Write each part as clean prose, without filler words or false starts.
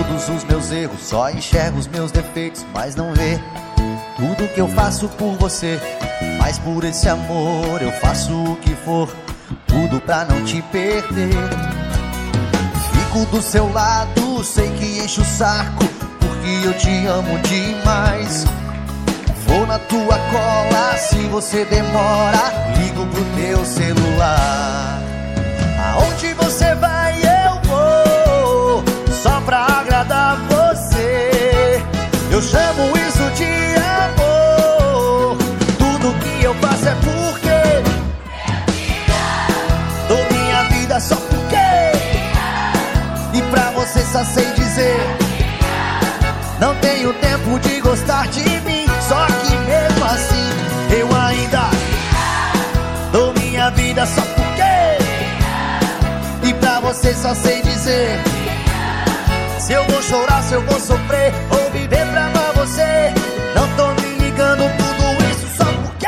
todos os meus erros, só enxerga os meus defeitos, mas não vê tudo que eu faço por você. Mas por esse amor eu faço o que for, tudo pra não te perder. Fico do seu lado, sei que enche o saco, porque eu te amo demais. Vou na tua cola, se você demora, ligo pro teu celular. Aonde você vai eu vou, só pra agradar você. Eu chamo isso de amor, tudo que eu faço é porque dou minha vida só porque. E pra você só sei dizer, não tenho tempo de gostar de mim. Só que mesmo assim eu ainda dou minha vida só porque. E pra você só sei dizer, se eu vou chorar, se eu vou sofrer ou viver pra amar você, não tô me ligando tudo isso só porque.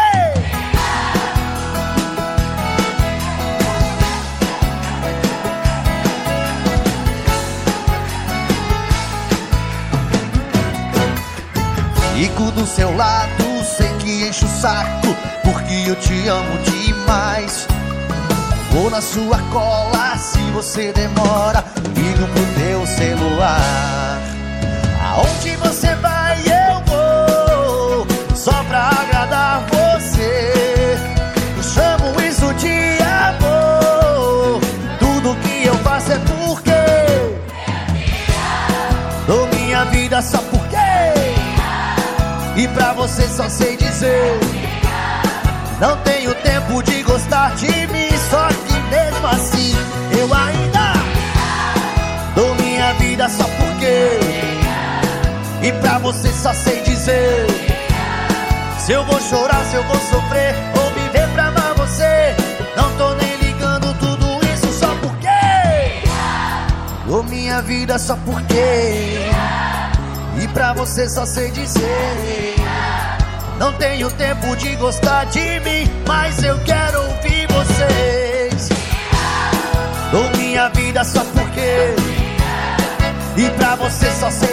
Fico do seu lado, sei que enche o saco, porque eu te amo demais. Vou na sua cola, se você demora, ligo pro teu celular. Aonde você vai eu vou, só pra agradar você. Eu chamo isso de amor, tudo que eu faço é porque dou minha vida só porque. E pra você só sei dizer, não tenho tempo de gostar de mim. Só que mesmo assim eu ainda dou minha vida só porque. E pra você só sei dizer, se eu vou chorar, se eu vou sofrer ou viver pra amar você, não tô nem ligando tudo isso só porque. Dou minha vida só porque. E pra você só sei dizer, não tenho tempo de gostar de mim, mas eu quero ouvir vocês. Dou minha vida só porque. E pra você só sei